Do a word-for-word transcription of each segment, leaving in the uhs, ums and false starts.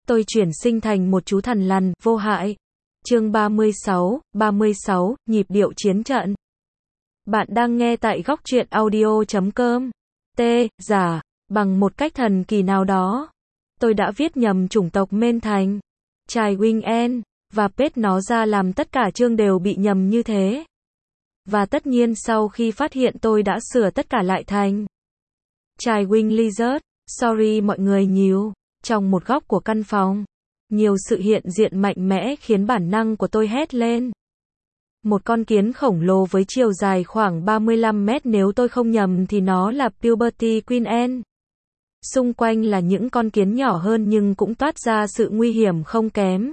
tôi chuyển sinh thành một chú thằn lằn, vô hại. Chương ba mươi sáu, ba mươi sáu, nhịp điệu chiến trận. Bạn đang nghe tại góc truyện audio chấm com. T, giả, bằng một cách thần kỳ nào đó, tôi đã viết nhầm chủng tộc Mên thành Chai Wing En, và pết nó ra làm tất cả chương đều bị nhầm như thế. Và tất nhiên sau khi phát hiện tôi đã sửa tất cả lại thành Chai Wing Lizard. Sorry mọi người nhiều. Trong một góc của căn phòng, nhiều sự hiện diện mạnh mẽ khiến bản năng của tôi hét lên. Một con kiến khổng lồ với chiều dài khoảng ba mươi lăm mét, nếu tôi không nhầm thì nó là Puberty Queen Ant. Xung quanh là những con kiến nhỏ hơn nhưng cũng toát ra sự nguy hiểm không kém.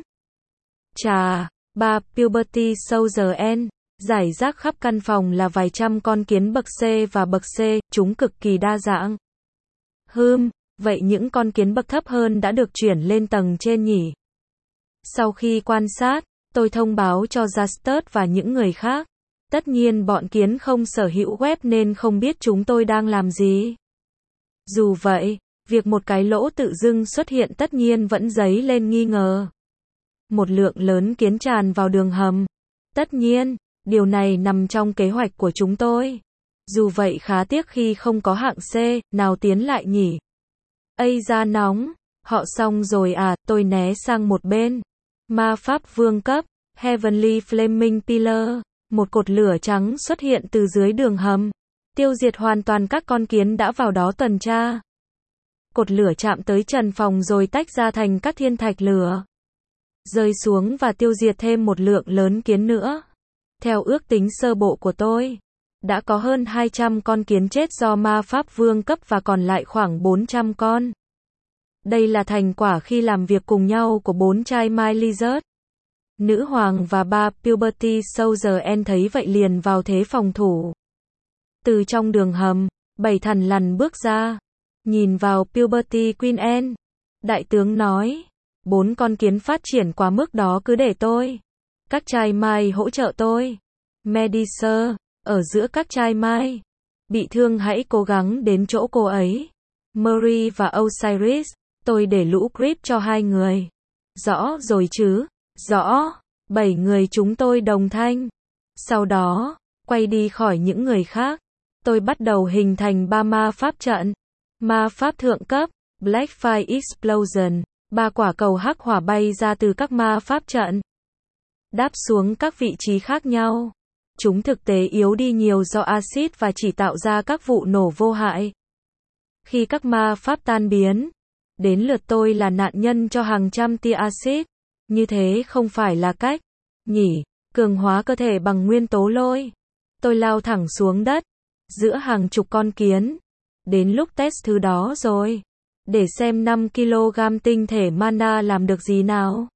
Chà, ba Puberty Soldier Ant. Rải rác khắp căn phòng là vài trăm con kiến bậc C và bậc C, chúng cực kỳ đa dạng. Hừm, vậy những con kiến bậc thấp hơn đã được chuyển lên tầng trên nhỉ? Sau khi quan sát, tôi thông báo cho Justus và những người khác. Tất nhiên bọn kiến không sở hữu web nên không biết chúng tôi đang làm gì. Dù vậy, việc một cái lỗ tự dưng xuất hiện tất nhiên vẫn dấy lên nghi ngờ. Một lượng lớn kiến tràn vào đường hầm. Tất nhiên, điều này nằm trong kế hoạch của chúng tôi. Dù vậy khá tiếc khi không có hạng C, nào tiến lại nhỉ? Ây da nóng, họ xong rồi à, tôi né sang một bên. Ma pháp vương cấp, Heavenly Flaming Pillar, một cột lửa trắng xuất hiện từ dưới đường hầm, tiêu diệt hoàn toàn các con kiến đã vào đó tuần tra. Cột lửa chạm tới trần phòng rồi tách ra thành các thiên thạch lửa, rơi xuống và tiêu diệt thêm một lượng lớn kiến nữa. Theo ước tính sơ bộ của tôi, đã có hơn hai trăm con kiến chết do ma pháp vương cấp và còn lại khoảng bốn trăm con. Đây là thành quả khi làm việc cùng nhau của bốn trai My Lizard. Nữ hoàng và ba Puberty Soldier Ant thấy vậy liền vào thế phòng thủ. Từ trong đường hầm, bảy thằn lằn bước ra. Nhìn vào Puberty Queen Ant, đại tướng nói, bốn con kiến phát triển quá mức đó cứ để tôi. Các trai My hỗ trợ tôi. Medicer, ở giữa các trai My bị thương hãy cố gắng đến chỗ cô ấy. Murray và Osiris, tôi để lũ creep cho hai người. Rõ rồi chứ? Rõ. Bảy người chúng tôi đồng thanh. Sau đó, quay đi khỏi những người khác. Tôi bắt đầu hình thành ba ma pháp trận. Ma pháp thượng cấp, Black Fire Explosion, ba quả cầu hắc hỏa bay ra từ các ma pháp trận, đáp xuống các vị trí khác nhau. Chúng thực tế yếu đi nhiều do axit và chỉ tạo ra các vụ nổ vô hại. Khi các ma pháp tan biến, đến lượt tôi là nạn nhân cho hàng trăm tia axit. Như thế không phải là cách, nhỉ? Cường hóa cơ thể bằng nguyên tố lôi. Tôi lao thẳng xuống đất, giữa hàng chục con kiến. Đến lúc test thứ đó rồi. Để xem năm ki lô gam tinh thể mana làm được gì nào.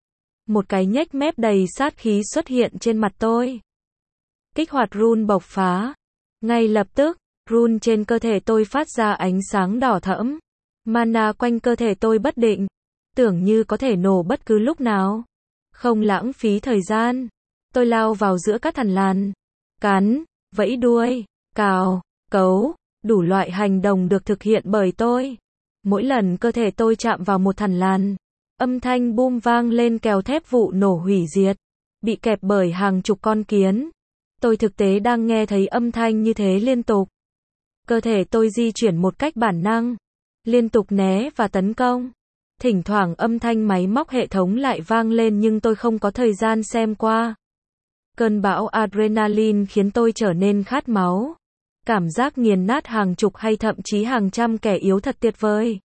Một cái nhếch mép đầy sát khí xuất hiện trên mặt tôi. Kích hoạt rune bộc phá. Ngay lập tức, rune trên cơ thể tôi phát ra ánh sáng đỏ thẫm. Mana quanh cơ thể tôi bất định, tưởng như có thể nổ bất cứ lúc nào. Không lãng phí thời gian, tôi lao vào giữa các thằn lằn. Cắn, vẫy đuôi, cào, cấu, đủ loại hành động được thực hiện bởi tôi. Mỗi lần cơ thể tôi chạm vào một thằn lằn, âm thanh boom vang lên kèo thép vụ nổ hủy diệt. Bị kẹp bởi hàng chục con kiến. Tôi thực tế đang nghe thấy âm thanh như thế liên tục. Cơ thể tôi di chuyển một cách bản năng, liên tục né và tấn công. Thỉnh thoảng âm thanh máy móc hệ thống lại vang lên nhưng tôi không có thời gian xem qua. Cơn bão adrenaline khiến tôi trở nên khát máu. Cảm giác nghiền nát hàng chục hay thậm chí hàng trăm kẻ yếu thật tuyệt vời.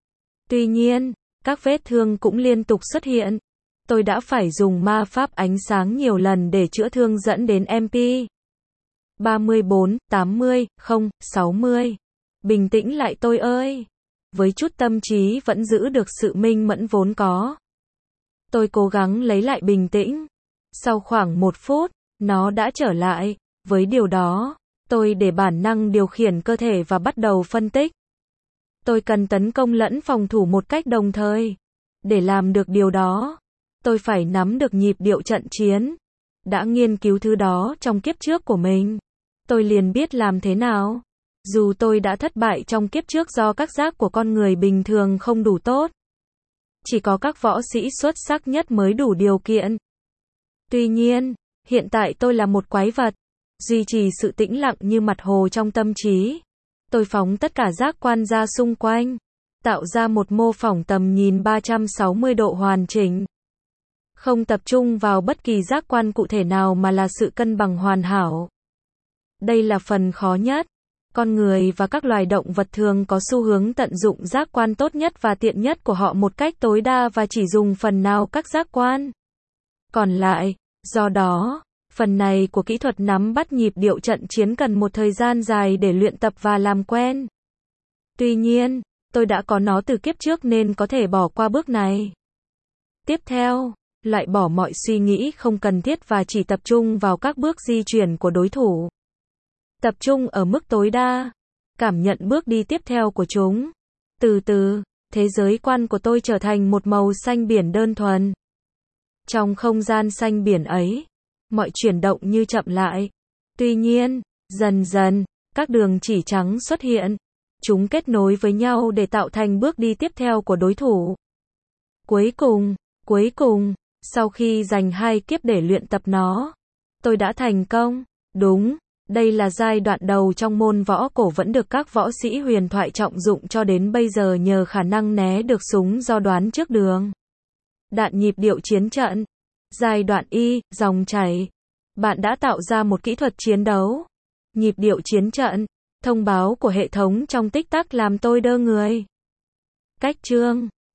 Tuy nhiên, các vết thương cũng liên tục xuất hiện. Tôi đã phải dùng ma pháp ánh sáng nhiều lần để chữa thương dẫn đến em pê. ba mươi bốn, tám mươi, không, sáu mươi. Bình tĩnh lại tôi ơi. Với chút tâm trí vẫn giữ được sự minh mẫn vốn có. Tôi cố gắng lấy lại bình tĩnh. Sau khoảng một phút, nó đã trở lại. Với điều đó, tôi để bản năng điều khiển cơ thể và bắt đầu phân tích. Tôi cần tấn công lẫn phòng thủ một cách đồng thời. Để làm được điều đó, tôi phải nắm được nhịp điệu trận chiến. Đã nghiên cứu thứ đó trong kiếp trước của mình. Tôi liền biết làm thế nào. Dù tôi đã thất bại trong kiếp trước do các giác của con người bình thường không đủ tốt. chỉ có các võ sĩ xuất sắc nhất mới đủ điều kiện. Tuy nhiên, hiện tại tôi là một quái vật, duy trì sự tĩnh lặng như mặt hồ trong tâm trí. Tôi phóng tất cả giác quan ra xung quanh, tạo ra một mô phỏng tầm nhìn ba trăm sáu mươi độ hoàn chỉnh. Không tập trung vào bất kỳ giác quan cụ thể nào mà là sự cân bằng hoàn hảo. Đây là phần khó nhất. Con người và các loài động vật thường có xu hướng tận dụng giác quan tốt nhất và tiện nhất của họ một cách tối đa và chỉ dùng phần nào các giác quan còn lại. Do đó, phần này của kỹ thuật nắm bắt nhịp điệu trận chiến cần một thời gian dài để luyện tập và làm quen. Tuy nhiên, tôi đã có nó từ kiếp trước nên có thể bỏ qua bước này. Tiếp theo, loại bỏ mọi suy nghĩ không cần thiết và chỉ tập trung vào các bước di chuyển của đối thủ. Tập trung ở mức tối đa. Cảm nhận bước đi tiếp theo của chúng. Từ từ, thế giới quan của tôi trở thành một màu xanh biển đơn thuần. Trong không gian xanh biển ấy, mọi chuyển động như chậm lại. Tuy nhiên, dần dần, các đường chỉ trắng xuất hiện. Chúng kết nối với nhau để tạo thành bước đi tiếp theo của đối thủ. Cuối cùng, cuối cùng, sau khi dành hai kiếp để luyện tập nó, tôi đã thành công. Đúng, đây là giai đoạn đầu trong môn võ cổ vẫn được các võ sĩ huyền thoại trọng dụng cho đến bây giờ nhờ khả năng né được súng do đoán trước đường. Đạn nhịp điệu chiến trận. Giai đoạn Y, dòng chảy. Bạn đã tạo ra một kỹ thuật chiến đấu. Nhịp điệu chiến trận. Thông báo của hệ thống trong tích tắc làm tôi đơ người. Cách chương.